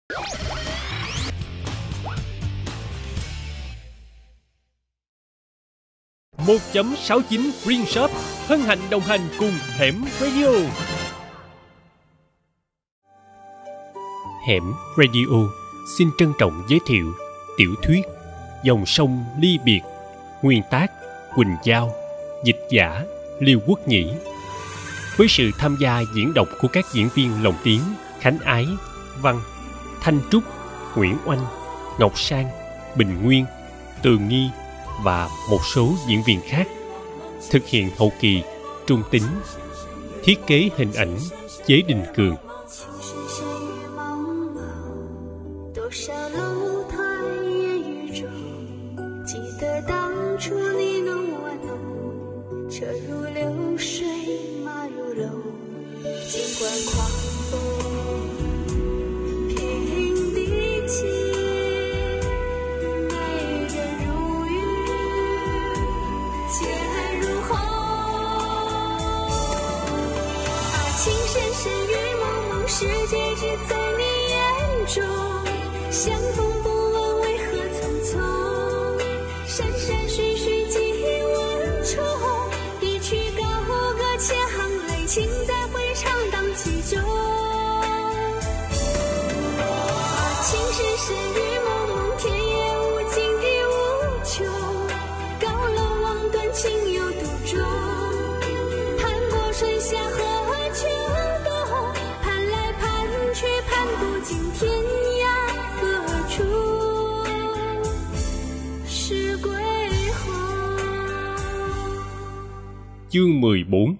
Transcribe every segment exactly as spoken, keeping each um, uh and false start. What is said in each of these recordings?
một chấm sáu chín Green Shop hân hạnh đồng hành cùng Hẻm Radio. Hẻm Radio xin trân trọng giới thiệu tiểu thuyết Dòng sông ly biệt, nguyên tác Quỳnh Giao, dịch giả Liêu Quốc Nhĩ, với sự tham gia diễn đọc của các diễn viên lồng tiếng Khánh Ái, Văn, Thanh Trúc, Nguyễn Oanh, Ngọc Sang, Bình Nguyên, Tường Nghi và một số diễn viên khác. Thực hiện hậu kỳ Trung Tính. Thiết kế hình ảnh Chế Đình Cường. Chương mười bốn.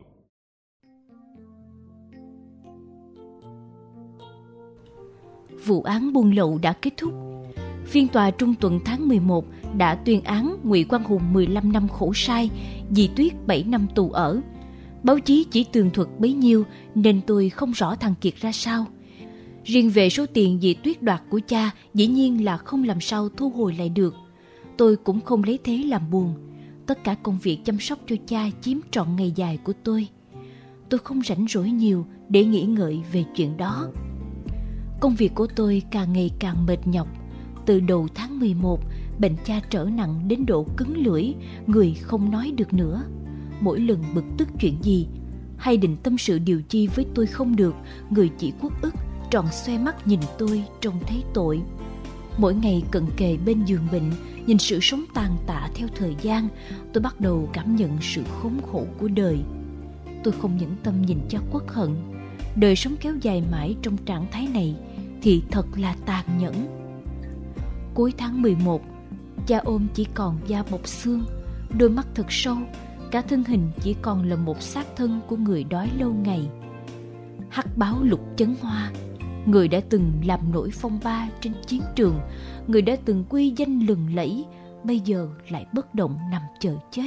Vụ án buôn lậu đã kết thúc. Phiên tòa trung tuần tháng mười một đã tuyên án Ngụy Quang Hùng mười lăm năm khổ sai, Dì Tuyết bảy năm tù ở. Báo chí chỉ tường thuật bấy nhiêu nên tôi không rõ thằng Kiệt ra sao. Riêng về số tiền Dì Tuyết đoạt của cha, dĩ nhiên là không làm sao thu hồi lại được. Tôi cũng không lấy thế làm buồn. Tất cả công việc chăm sóc cho cha chiếm trọn ngày dài của tôi. Tôi không rảnh rỗi nhiều để nghĩ ngợi về chuyện đó. Công việc của tôi càng ngày càng mệt nhọc. Từ đầu tháng mười một, bệnh cha trở nặng đến độ cứng lưỡi, người không nói được nữa. Mỗi lần bực tức chuyện gì, hay định tâm sự điều chi với tôi không được, người chỉ uất ức, tròn xoe mắt nhìn tôi trông thấy tội. Mỗi ngày cận kề bên giường bệnh, nhìn sự sống tàn tạ theo thời gian, tôi bắt đầu cảm nhận sự khốn khổ của đời. Tôi không nhẫn tâm nhìn cha uất hận. Đời sống kéo dài mãi trong trạng thái này thì thật là tàn nhẫn. Cuối tháng mười một, cha ôm chỉ còn da bọc xương, đôi mắt thật sâu, cả thân hình chỉ còn là một xác thân của người đói lâu ngày. Hắc báo Lục Chấn Hoa, người đã từng làm nổi phong ba trên chiến trường, người đã từng quy danh lừng lẫy, bây giờ lại bất động nằm chờ chết.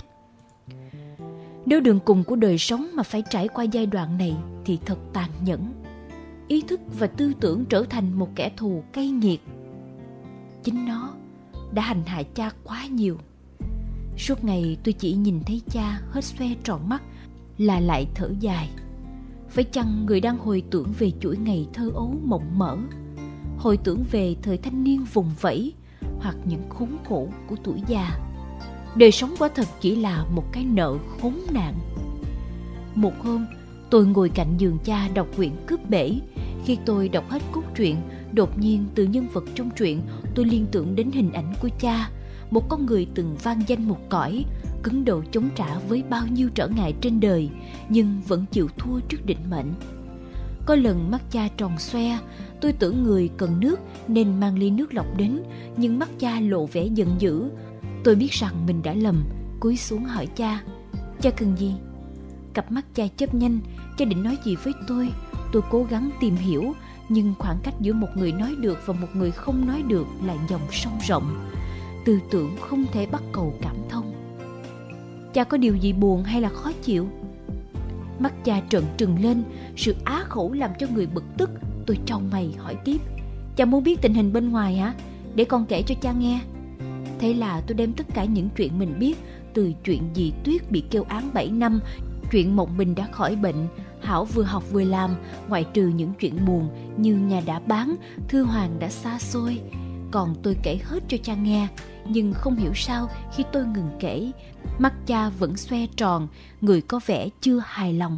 Nếu đường cùng của đời sống mà phải trải qua giai đoạn này thì thật tàn nhẫn. Ý thức và tư tưởng trở thành một kẻ thù cay nghiệt. Chính nó đã hành hạ cha quá nhiều. Suốt ngày tôi chỉ nhìn thấy cha hết xoe tròn mắt là lại thở dài. Phải chăng người đang hồi tưởng về chuỗi ngày thơ ấu mộng mỡ, hồi tưởng về thời thanh niên vùng vẫy, hoặc những khốn khổ của tuổi già. Đời sống quả thật chỉ là một cái nợ khốn nạn. Một hôm, tôi ngồi cạnh giường cha đọc quyển Cướp Bể. Khi tôi đọc hết cốt truyện, đột nhiên từ nhân vật trong truyện tôi liên tưởng đến hình ảnh của cha, một con người từng vang danh một cõi, cứng đầu chống trả với bao nhiêu trở ngại trên đời, nhưng vẫn chịu thua trước định mệnh. Có lần mắt cha tròn xoe, tôi tưởng người cần nước nên mang ly nước lọc đến, nhưng mắt cha lộ vẻ giận dữ. Tôi biết rằng mình đã lầm, cúi xuống hỏi cha: "Cha cần gì?" Cặp mắt cha chớp nhanh, cha định nói gì với tôi. Tôi cố gắng tìm hiểu, nhưng khoảng cách giữa một người nói được và một người không nói được là dòng sông rộng. Tư tưởng không thể bắt cầu cảm thông. "Cha có điều gì buồn hay là khó chịu?" Mắt cha trợn trừng lên, sự á khẩu làm cho người bực tức. Tôi chau mày hỏi tiếp: "Cha muốn biết tình hình bên ngoài hả? Để con kể cho cha nghe." Thế là tôi đem tất cả những chuyện mình biết, từ chuyện dì Tuyết bị kêu án bảy năm, chuyện Mộng Bình đã khỏi bệnh, Hảo vừa học vừa làm, ngoại trừ những chuyện buồn như nhà đã bán, Thư Hoàng đã xa xôi. Còn tôi kể hết cho cha nghe, nhưng không hiểu sao khi tôi ngừng kể, mắt cha vẫn xoe tròn, người có vẻ chưa hài lòng.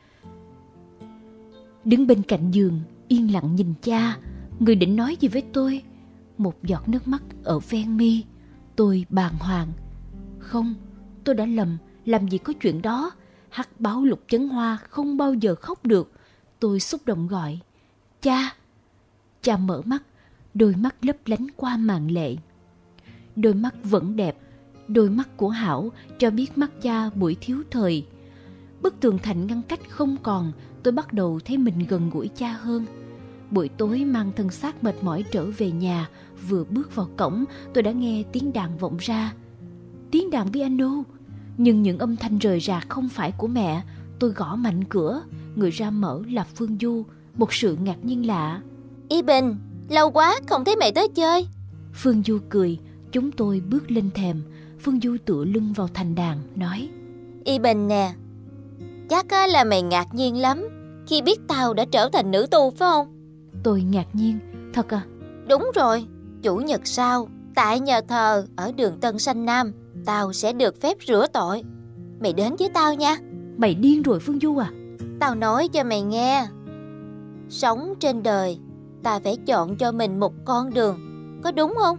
Đứng bên cạnh giường, yên lặng nhìn cha, người định nói gì với tôi. Một giọt nước mắt ở ven mi. Tôi bàng hoàng. Không, tôi đã lầm, làm gì có chuyện đó. Hắc báo Lục Chấn Hoa không bao giờ khóc được. Tôi xúc động gọi, cha. Cha mở mắt, đôi mắt lấp lánh qua màn lệ. Đôi mắt vẫn đẹp, đôi mắt của Hảo cho biết mắt cha buổi thiếu thời. Bức tường thành ngăn cách không còn, tôi bắt đầu thấy mình gần gũi cha hơn. Buổi tối mang thân xác mệt mỏi trở về nhà, vừa bước vào cổng tôi đã nghe tiếng đàn vọng ra. Tiếng đàn piano, nhưng những âm thanh rời rạc không phải của mẹ. Tôi gõ mạnh cửa, người ra mở là Phương Du, một sự ngạc nhiên lạ. Y Bình, lâu quá không thấy mày tới chơi. Phương Du cười, chúng tôi bước lên thềm. Phương Du tựa lưng vào thành đàn, nói: Y Bình nè, chắc là mày ngạc nhiên lắm khi biết tao đã trở thành nữ tu phải không? Tôi ngạc nhiên, thật à? Đúng rồi, chủ nhật sau, tại nhà thờ ở đường Tân Sanh Nam, tao sẽ được phép rửa tội. Mày đến với tao nha. Mày điên rồi Phương Du à? Tao nói cho mày nghe, sống trên đời, ta phải chọn cho mình một con đường, có đúng không?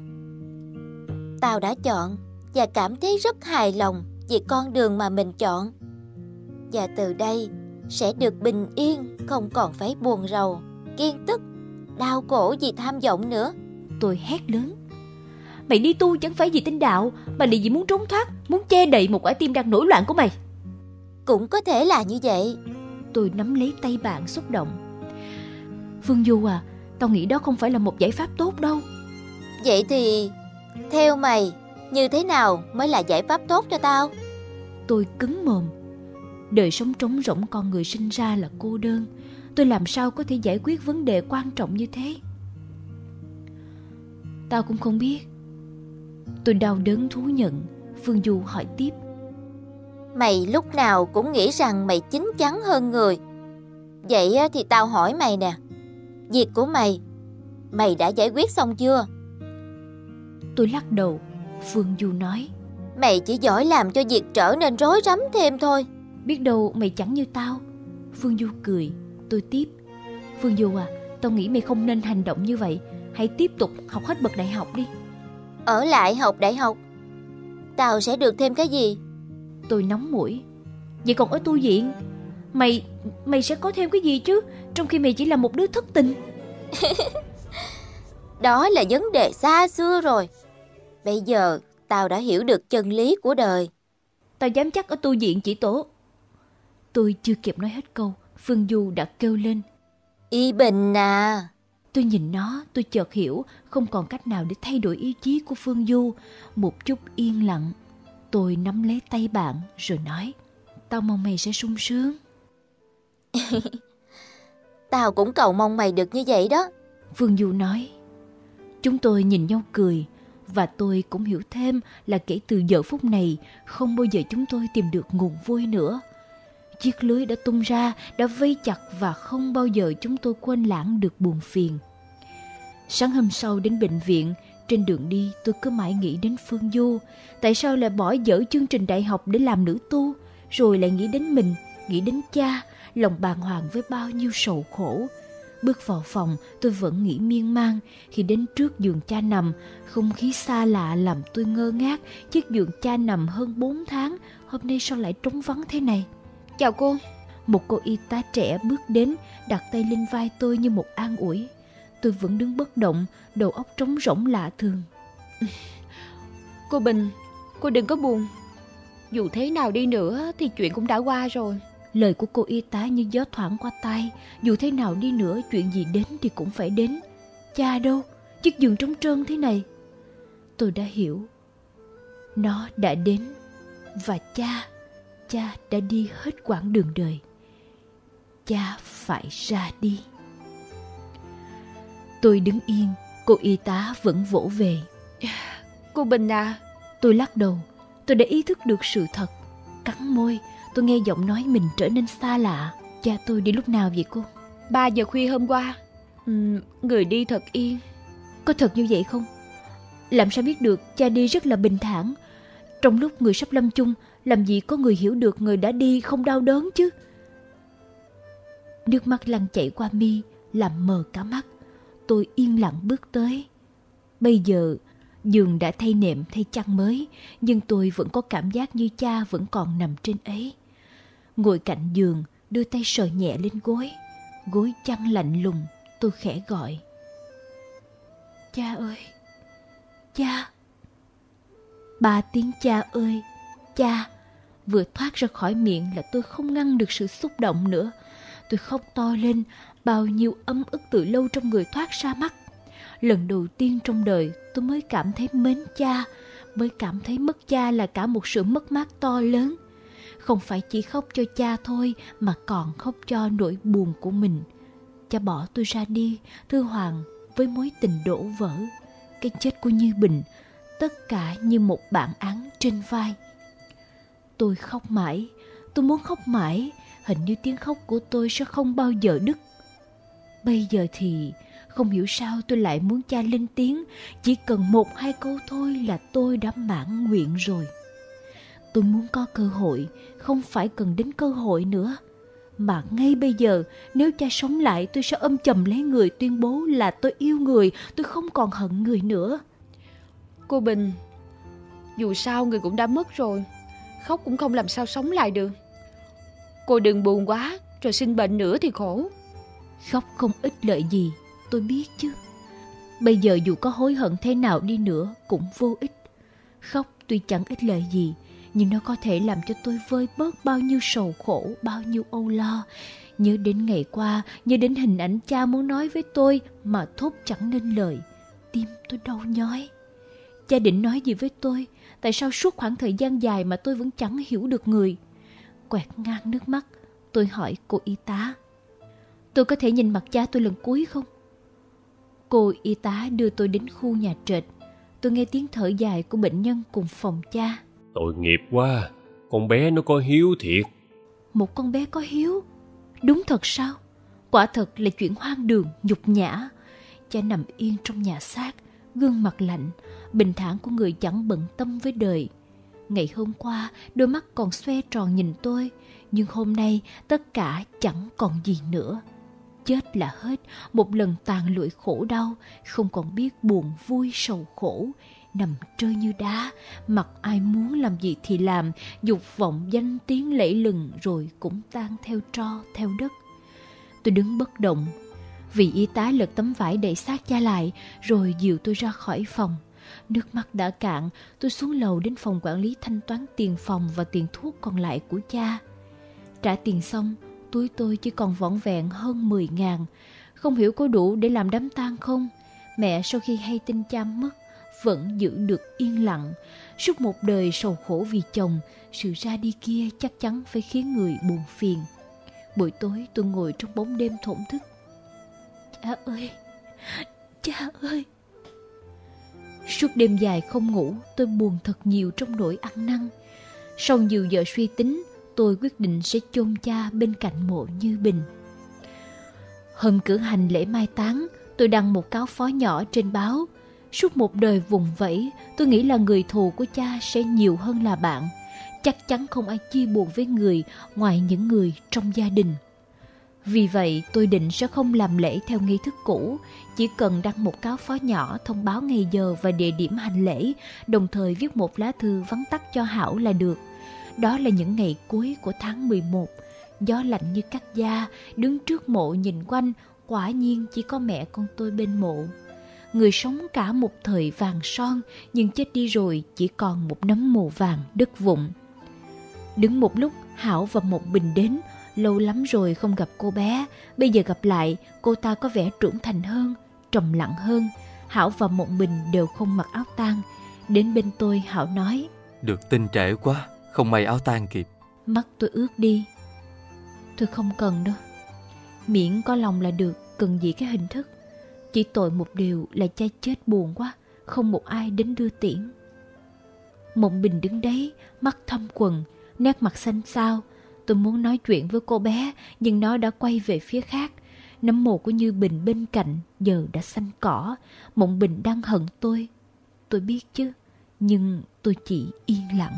Tao đã chọn và cảm thấy rất hài lòng vì con đường mà mình chọn. Và từ đây sẽ được bình yên, không còn phải buồn rầu, kiên tức, đau khổ vì tham vọng nữa. Tôi hét lớn: Mày đi tu chẳng phải vì tin đạo, mà là vì muốn trốn thoát, muốn che đậy một quả tim đang nổi loạn của mày. Cũng có thể là như vậy. Tôi nắm lấy tay bạn xúc động. Phương Du à, tao nghĩ đó không phải là một giải pháp tốt đâu. Vậy thì theo mày, như thế nào mới là giải pháp tốt cho tao? Tôi cứng mồm. Đời sống trống rỗng con người sinh ra là cô đơn. Tôi làm sao có thể giải quyết vấn đề quan trọng như thế? Tao cũng không biết. Tôi đau đớn thú nhận. Phương Du hỏi tiếp: Mày lúc nào cũng nghĩ rằng mày chín chắn hơn người. Vậy thì tao hỏi mày nè, việc của mày, mày đã giải quyết xong chưa? Tôi lắc đầu. Phương Du nói: Mày chỉ giỏi làm cho việc trở nên rối rắm thêm thôi. Biết đâu mày chẳng như tao. Phương Du cười. Tôi tiếp: Phương Du à, tao nghĩ mày không nên hành động như vậy. Hãy tiếp tục học hết bậc đại học đi. Ở lại học đại học, tao sẽ được thêm cái gì? Tôi nóng mũi. Vậy còn ở tu viện, Mày Mày sẽ có thêm cái gì chứ, trong khi mày chỉ là một đứa thất tình? Đó là vấn đề xa xưa rồi. Bây giờ tao đã hiểu được chân lý của đời. Tao dám chắc ở tu viện chỉ tổ. Tôi chưa kịp nói hết câu, Phương Du đã kêu lên: Y Bình à. Tôi nhìn nó, tôi chợt hiểu không còn cách nào để thay đổi ý chí của Phương Du. Một chút yên lặng, tôi nắm lấy tay bạn rồi nói: Tao mong mày sẽ sung sướng. Tao cũng cầu mong mày được như vậy đó. Phương Du nói. Chúng tôi nhìn nhau cười. Và tôi cũng hiểu thêm là kể từ giờ phút này, không bao giờ chúng tôi tìm được nguồn vui nữa. Chiếc lưới đã tung ra, đã vây chặt, và không bao giờ chúng tôi quên lãng được buồn phiền. Sáng hôm sau đến bệnh viện, trên đường đi tôi cứ mãi nghĩ đến Phương Du. Tại sao lại bỏ dở chương trình đại học để làm nữ tu, rồi lại nghĩ đến mình, nghĩ đến cha, lòng bàng hoàng với bao nhiêu sầu khổ. Bước vào phòng, tôi vẫn nghĩ miên man. Khi đến trước giường cha nằm, không khí xa lạ làm tôi ngơ ngác. Chiếc giường cha nằm hơn bốn tháng, hôm nay sao lại trống vắng thế này? Chào cô. Một cô y tá trẻ bước đến, đặt tay lên vai tôi như một an ủi. Tôi vẫn đứng bất động, đầu óc trống rỗng lạ thường. Cô Bình, cô đừng có buồn. Dù thế nào đi nữa thì chuyện cũng đã qua rồi. Lời của cô y tá như gió thoảng qua tai. Dù thế nào đi nữa, chuyện gì đến thì cũng phải đến. Cha đâu? Chiếc giường trống trơn thế này. Tôi đã hiểu. Nó đã đến. Và cha, cha đã đi hết quãng đường đời. Cha phải ra đi. Tôi đứng yên, cô y tá vẫn vỗ về. Cô Bình à. Tôi lắc đầu. Tôi đã ý thức được sự thật. Cắn môi, tôi nghe giọng nói mình trở nên xa lạ. Cha tôi đi lúc nào vậy cô? Ba giờ khuya hôm qua. ừ, Người đi thật yên. Có thật như vậy không? Làm sao biết được? Cha đi rất là bình thản. Trong lúc người sắp lâm chung, làm gì có người hiểu được người đã đi không đau đớn chứ? Nước mắt lăn chảy qua mi, làm mờ cả mắt. Tôi yên lặng bước tới. Bây giờ giường đã thay nệm thay chăn mới, nhưng tôi vẫn có cảm giác như cha vẫn còn nằm trên ấy. Ngồi cạnh giường, đưa tay sờ nhẹ lên gối. Gối chăn lạnh lùng, tôi khẽ gọi. Cha ơi! Cha! Ba tiếng cha ơi! Cha! Vừa thoát ra khỏi miệng là tôi không ngăn được sự xúc động nữa. Tôi khóc to lên, bao nhiêu ấm ức từ lâu trong người thoát ra mắt. Lần đầu tiên trong đời tôi mới cảm thấy mến cha, mới cảm thấy mất cha là cả một sự mất mát to lớn. Không phải chỉ khóc cho cha thôi mà còn khóc cho nỗi buồn của mình. Cha bỏ tôi ra đi, Thư Hoàng, với mối tình đổ vỡ. Cái chết của Như Bình, tất cả như một bản án trên vai. Tôi khóc mãi, tôi muốn khóc mãi, hình như tiếng khóc của tôi sẽ không bao giờ đứt. Bây giờ thì không hiểu sao tôi lại muốn cha lên tiếng, chỉ cần một hai câu thôi là tôi đã mãn nguyện rồi. Tôi muốn có cơ hội, không phải cần đến cơ hội nữa. Mà ngay bây giờ, nếu cha sống lại, tôi sẽ ôm chầm lấy người tuyên bố là tôi yêu người, tôi không còn hận người nữa. Cô Bình, dù sao người cũng đã mất rồi, khóc cũng không làm sao sống lại được. Cô đừng buồn quá, rồi sinh bệnh nữa thì khổ. Khóc không ích lợi gì, tôi biết chứ. Bây giờ dù có hối hận thế nào đi nữa cũng vô ích. Khóc tuy chẳng ích lợi gì, nhưng nó có thể làm cho tôi vơi bớt bao nhiêu sầu khổ, bao nhiêu âu lo. Nhớ đến ngày qua, nhớ đến hình ảnh cha muốn nói với tôi mà thốt chẳng nên lời. Tim tôi đau nhói. Cha định nói gì với tôi? Tại sao suốt khoảng thời gian dài mà tôi vẫn chẳng hiểu được người? Quẹt ngang nước mắt, tôi hỏi cô y tá. Tôi có thể nhìn mặt cha tôi lần cuối không? Cô y tá đưa tôi đến khu nhà trệt. Tôi nghe tiếng thở dài của bệnh nhân cùng phòng cha. Tội nghiệp quá, con bé nó có hiếu thiệt. Một con bé có hiếu? Đúng thật sao? Quả thật là chuyện hoang đường, nhục nhã. Cha nằm yên trong nhà xác, gương mặt lạnh, bình thản của người chẳng bận tâm với đời. Ngày hôm qua, đôi mắt còn xoe tròn nhìn tôi, nhưng hôm nay tất cả chẳng còn gì nữa. Chết là hết, một lần tàn lụi khổ đau, không còn biết buồn vui sầu khổ, nằm trơ như đá, mặc ai muốn làm gì thì làm, dục vọng danh tiếng lẫy lừng rồi cũng tan theo tro, theo đất. Tôi đứng bất động, vị y tá lật tấm vải đậy xác cha lại, rồi dìu tôi ra khỏi phòng. Nước mắt đã cạn, tôi xuống lầu đến phòng quản lý thanh toán tiền phòng và tiền thuốc còn lại của cha. Trả tiền xong, túi tôi chỉ còn vỏn vẹn hơn mười ngàn. Không hiểu có đủ để làm đám tang không? Mẹ sau khi hay tin cha mất vẫn giữ được yên lặng. Suốt một đời sầu khổ vì chồng, sự ra đi kia chắc chắn phải khiến người buồn phiền. Buổi tối tôi ngồi trong bóng đêm thổn thức. Cha ơi! Cha ơi! Suốt đêm dài không ngủ, tôi buồn thật nhiều trong nỗi ăn năn. Sau nhiều giờ suy tính, tôi quyết định sẽ chôn cha bên cạnh mộ Như Bình. Hôm cử hành lễ mai táng, tôi đăng một cáo phó nhỏ trên báo. Suốt một đời vùng vẫy, tôi nghĩ là người thù của cha sẽ nhiều hơn là bạn. Chắc chắn không ai chia buồn với người ngoài những người trong gia đình. Vì vậy tôi định sẽ không làm lễ theo nghi thức cũ, chỉ cần đăng một cáo phó nhỏ thông báo ngày giờ và địa điểm hành lễ, đồng thời viết một lá thư vắn tắt cho Hảo là được. Đó là những ngày cuối của tháng mười một, gió lạnh như cắt da, đứng trước mộ nhìn quanh, quả nhiên chỉ có mẹ con tôi bên mộ. Người sống cả một thời vàng son, nhưng chết đi rồi chỉ còn một nấm mồ vàng đất vụn. Đứng một lúc, Hảo và Mộng Bình đến. Lâu lắm rồi không gặp cô bé, bây giờ gặp lại, cô ta có vẻ trưởng thành hơn, trầm lặng hơn. Hảo và Mộng Bình đều không mặc áo tang. Đến bên tôi, Hảo nói: Được tin trễ quá, không may áo tang kịp. Mắt tôi ướt đi. Tôi không cần đâu, miễn có lòng là được, cần gì cái hình thức. Chỉ tội một điều là cha chết buồn quá, không một ai đến đưa tiễn. Mộng Bình đứng đấy, mắt thâm quầng, nét mặt xanh xao. Tôi muốn nói chuyện với cô bé, nhưng nó đã quay về phía khác. Nấm mồ của Như Bình bên cạnh giờ đã xanh cỏ. Mộng Bình đang hận tôi. Tôi biết chứ, nhưng tôi chỉ yên lặng.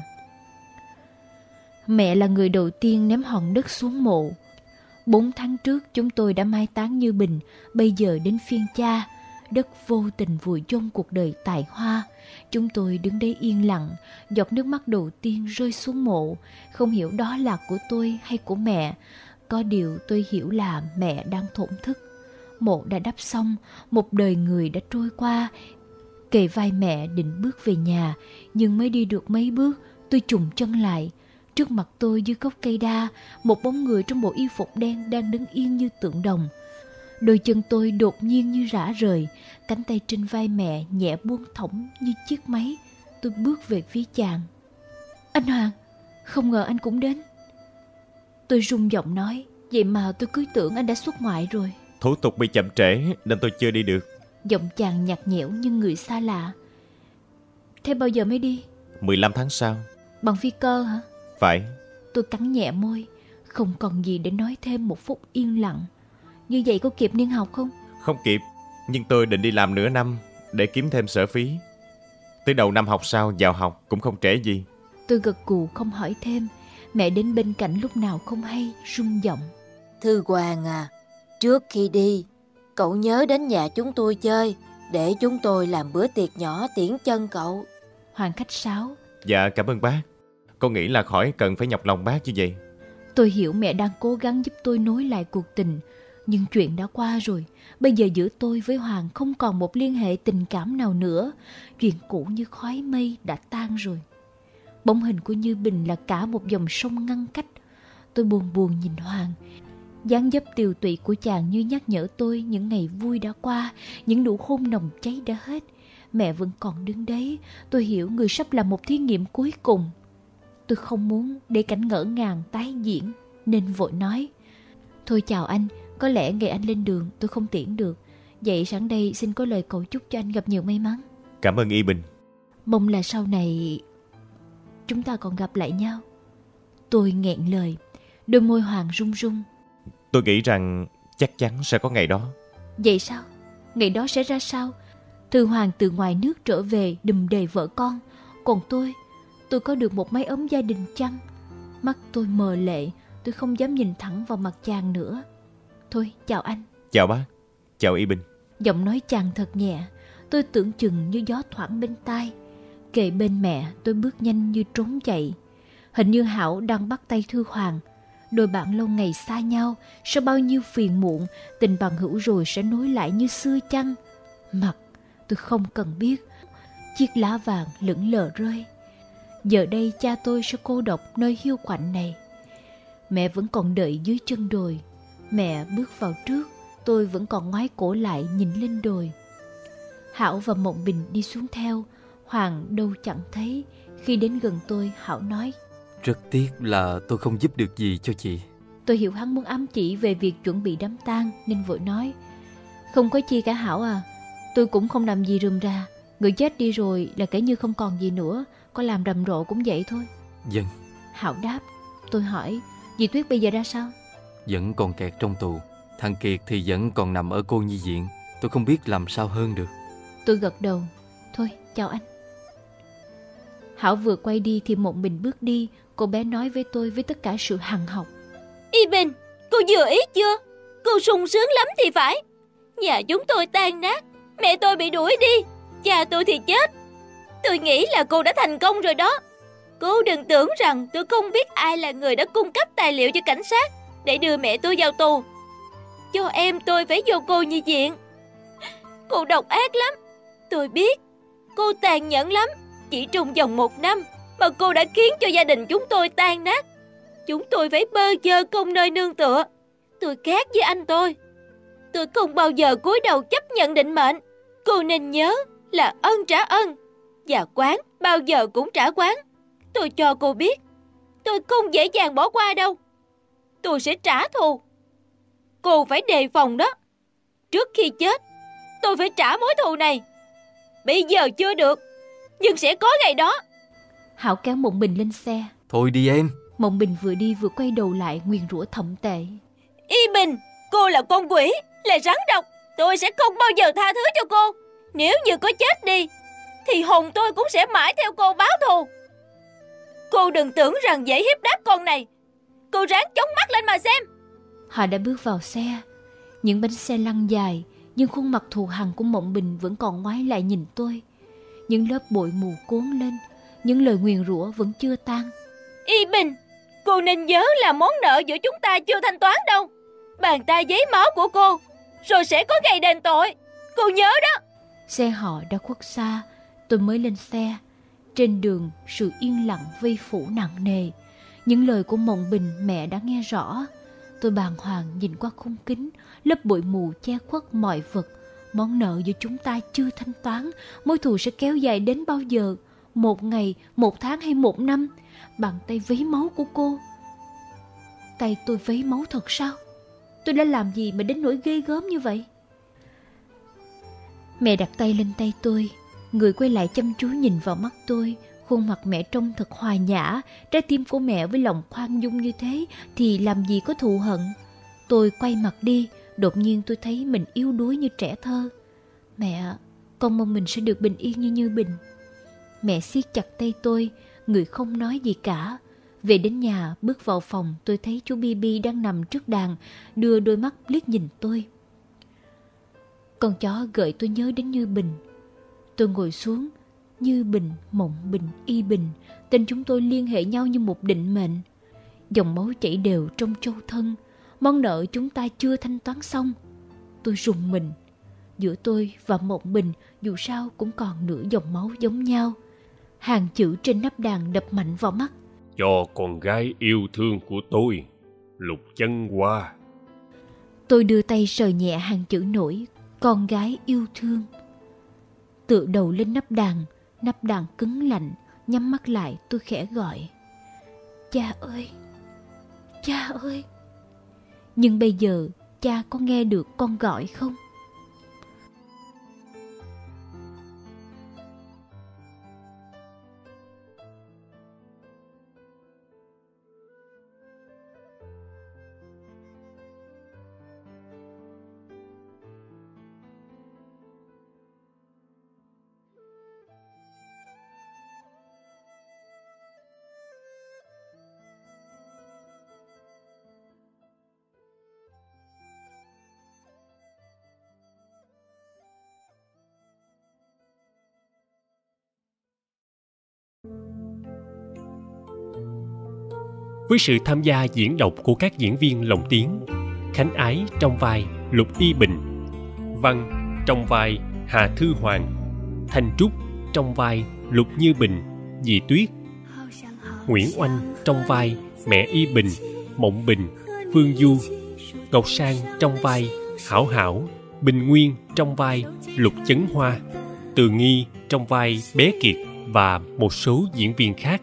Mẹ là người đầu tiên ném hòn đất xuống mộ. Bốn tháng trước chúng tôi đã mai táng Như Bình, bây giờ đến phiên cha. Đất vô tình vùi chôn cuộc đời tài hoa. Chúng tôi đứng đấy yên lặng, giọt nước mắt đầu tiên rơi xuống mộ. Không hiểu đó là của tôi hay của mẹ. Có điều tôi hiểu là mẹ đang thổn thức. Mộ đã đắp xong, một đời người đã trôi qua. Kề vai mẹ định bước về nhà, nhưng mới đi được mấy bước, tôi chùng chân lại. Trước mặt tôi dưới gốc cây đa, một bóng người trong bộ y phục đen đang đứng yên như tượng đồng. Đôi chân tôi đột nhiên như rã rời, cánh tay trên vai mẹ nhẹ buông thõng như chiếc máy. Tôi bước về phía chàng. Anh Hoàng, không ngờ anh cũng đến. Tôi run giọng nói, vậy mà tôi cứ tưởng anh đã xuất ngoại rồi. Thủ tục bị chậm trễ nên tôi chưa đi được. Giọng chàng nhạt nhẽo như người xa lạ. Thế bao giờ mới đi? mười lăm tháng sau. Bằng phi cơ hả? Phải. Tôi cắn nhẹ môi, không còn gì để nói thêm. Một phút yên lặng. Như vậy có kịp niên học không? Không kịp, nhưng tôi định đi làm nửa năm để kiếm thêm sở phí. Tới đầu năm học sau vào học cũng không trễ gì. Tôi gật gù không hỏi thêm. Mẹ đến bên cạnh lúc nào không hay, run giọng. Thư Hoàng à, trước khi đi, cậu nhớ đến nhà chúng tôi chơi, để chúng tôi làm bữa tiệc nhỏ tiễn chân cậu. Hoàng khách sáo. Dạ cảm ơn bác. Con nghĩ là khỏi cần phải nhọc lòng bác như vậy. Tôi hiểu mẹ đang cố gắng giúp tôi nối lại cuộc tình, nhưng chuyện đã qua rồi. Bây giờ giữa tôi với Hoàng không còn một liên hệ tình cảm nào nữa. Chuyện cũ như khói mây đã tan rồi. Bóng hình của Như Bình là cả một dòng sông ngăn cách. Tôi buồn buồn nhìn Hoàng. Dáng dấp tiều tụy của chàng như nhắc nhở tôi những ngày vui đã qua, những nụ hôn nồng cháy đã hết. Mẹ vẫn còn đứng đấy. Tôi hiểu người sắp làm một thí nghiệm cuối cùng. Tôi không muốn để cảnh ngỡ ngàng tái diễn, nên vội nói. Thôi chào anh, có lẽ ngày anh lên đường tôi không tiễn được. Vậy sẵn đây xin có lời cầu chúc cho anh gặp nhiều may mắn. Cảm ơn Y Bình. Mong là sau này chúng ta còn gặp lại nhau. Tôi nghẹn lời, đôi môi Hoàng run run. Tôi nghĩ rằng chắc chắn sẽ có ngày đó. Vậy sao? Ngày đó sẽ ra sao? Thư Hoàng từ ngoài nước trở về đùm đầy vợ con. Còn tôi, tôi có được một mái ấm gia đình chăng? Mắt tôi mờ lệ, tôi không dám nhìn thẳng vào mặt chàng nữa. Thôi, chào anh. Chào bác. Chào Y Bình. Giọng nói chàng thật nhẹ. Tôi tưởng chừng như gió thoảng bên tai. Kề bên mẹ, tôi bước nhanh như trốn chạy. Hình như Hảo đang bắt tay Thư Hoàng. Đôi bạn lâu ngày xa nhau, sau bao nhiêu phiền muộn, tình bằng hữu rồi sẽ nối lại như xưa chăng? Mặc, tôi không cần biết. Chiếc lá vàng lững lờ rơi. Giờ đây cha tôi sẽ cô độc nơi hiu quạnh này. Mẹ vẫn còn đợi dưới chân đồi. Mẹ bước vào trước, tôi vẫn còn ngoái cổ lại nhìn lên đồi. Hảo và Mộng Bình đi xuống theo. Hoàng đâu chẳng thấy. Khi đến gần tôi, Hảo nói. Rất tiếc là tôi không giúp được gì cho chị. Tôi hiểu hắn muốn ám chỉ về việc chuẩn bị đám tang, nên vội nói. Không có chi cả Hảo à. Tôi cũng không làm gì rườm rà. Người chết đi rồi là kể như không còn gì nữa. Có làm rầm rộ cũng vậy thôi. Vâng. Hảo đáp. Tôi hỏi, dì Tuyết bây giờ ra sao? Vẫn còn kẹt trong tù. Thằng Kiệt thì vẫn còn nằm ở cô nhi viện. Tôi không biết làm sao hơn được. Tôi gật đầu. Thôi, chào anh. Hảo vừa quay đi thì Mộng Bình bước đi. Cô bé nói với tôi với tất cả sự hằn học. Y Bình, cô vừa ý chưa? Cô sung sướng lắm thì phải. Nhà chúng tôi tan nát, mẹ tôi bị đuổi đi, cha tôi thì chết. Tôi nghĩ là cô đã thành công rồi đó. Cô đừng tưởng rằng tôi không biết ai là người đã cung cấp tài liệu cho cảnh sát để đưa mẹ tôi vào tù, cho em tôi phải vô cô nhi viện. Cô độc ác lắm. Tôi biết. Cô tàn nhẫn lắm. Chỉ trong vòng một năm mà cô đã khiến cho gia đình chúng tôi tan nát. Chúng tôi phải bơ vơ không nơi nương tựa. Tôi khác với anh tôi. Tôi không bao giờ cúi đầu chấp nhận định mệnh. Cô nên nhớ là ân trả ân, và quán bao giờ cũng trả quán. Tôi cho cô biết, tôi không dễ dàng bỏ qua đâu. Tôi sẽ trả thù. Cô phải đề phòng đó. Trước khi chết, tôi phải trả mối thù này. Bây giờ chưa được, nhưng sẽ có ngày đó. Hảo kéo Mộng Bình lên xe. Thôi đi em. Mộng Bình vừa đi vừa quay đầu lại nguyền rủa thậm tệ. Y Bình, cô là con quỷ, là rắn độc. Tôi sẽ không bao giờ tha thứ cho cô. Nếu như có chết đi thì hồn tôi cũng sẽ mãi theo cô báo thù. Cô đừng tưởng rằng dễ hiếp đáp con này. Cô ráng chống mắt lên mà xem. Họ đã bước vào xe. Những bánh xe lăn dài, nhưng khuôn mặt thù hằn của Mộng Bình vẫn còn ngoái lại nhìn tôi. Những lớp bụi mù cuốn lên, những lời nguyền rủa vẫn chưa tan. Y Bình, cô nên nhớ là món nợ giữa chúng ta chưa thanh toán đâu. Bàn tay giấy máu của cô, rồi sẽ có ngày đền tội. Cô nhớ đó. Xe họ đã khuất xa. Tôi mới lên xe. Trên đường sự yên lặng vây phủ nặng nề. Những lời của Mộng Bình mẹ đã nghe rõ. Tôi bàng hoàng nhìn qua khung kính. Lớp bụi mù che khuất mọi vật. Món nợ giữa chúng ta chưa thanh toán. Mối thù sẽ kéo dài đến bao giờ? Một ngày, một tháng hay một năm? Bàn tay vấy máu của cô. Tay tôi vấy máu thật sao? Tôi đã làm gì mà đến nỗi ghê gớm như vậy? Mẹ đặt tay lên tay tôi. Người quay lại chăm chú nhìn vào mắt tôi. Khuôn mặt mẹ trông thật hòa nhã. Trái tim của mẹ với lòng khoan dung như thế thì làm gì có thù hận. Tôi quay mặt đi. Đột nhiên tôi thấy mình yếu đuối như trẻ thơ. Mẹ, con mong mình sẽ được bình yên như Như Bình. Mẹ siết chặt tay tôi. Người không nói gì cả. Về đến nhà, bước vào phòng, tôi thấy chú Bibi đang nằm trước đàn, đưa đôi mắt liếc nhìn tôi. Con chó gợi tôi nhớ đến Như Bình. Tôi ngồi xuống. Như Bình, Mộng Bình, Y Bình, tên chúng tôi liên hệ nhau như một định mệnh. Dòng máu chảy đều trong châu thân. Món nợ chúng ta chưa thanh toán xong. Tôi rùng mình. Giữa tôi và Mộng Bình dù sao cũng còn nửa dòng máu giống nhau. Hàng chữ trên nắp đàn đập mạnh vào mắt. Cho con gái yêu thương của tôi, Lục Chân Hoa. Tôi đưa tay sờ nhẹ hàng chữ nổi con gái yêu thương. Tựa đầu lên nắp đàn. Nắp đàn cứng lạnh. Nhắm mắt lại tôi khẽ gọi. Cha ơi, cha ơi. Nhưng bây giờ cha có nghe được con gọi không? Với sự tham gia diễn đọc của các diễn viên lồng tiếng: Khánh Ái trong vai Lục Y Bình, Văn trong vai Hà Thư Hoàng, Thanh Trúc trong vai Lục Như Bình, Dì Tuyết, Nguyễn Oanh trong vai mẹ Y Bình, Mộng Bình, Phương Du, Ngọc Sang trong vai Hảo Hảo, Bình Nguyên trong vai Lục Chấn Hoa, Từ Nghi trong vai Bé Kiệt và một số diễn viên khác.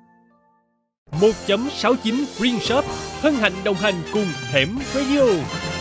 một chấm sáu chín Green Shop hân hạnh đồng hành cùng Hẻm Radio.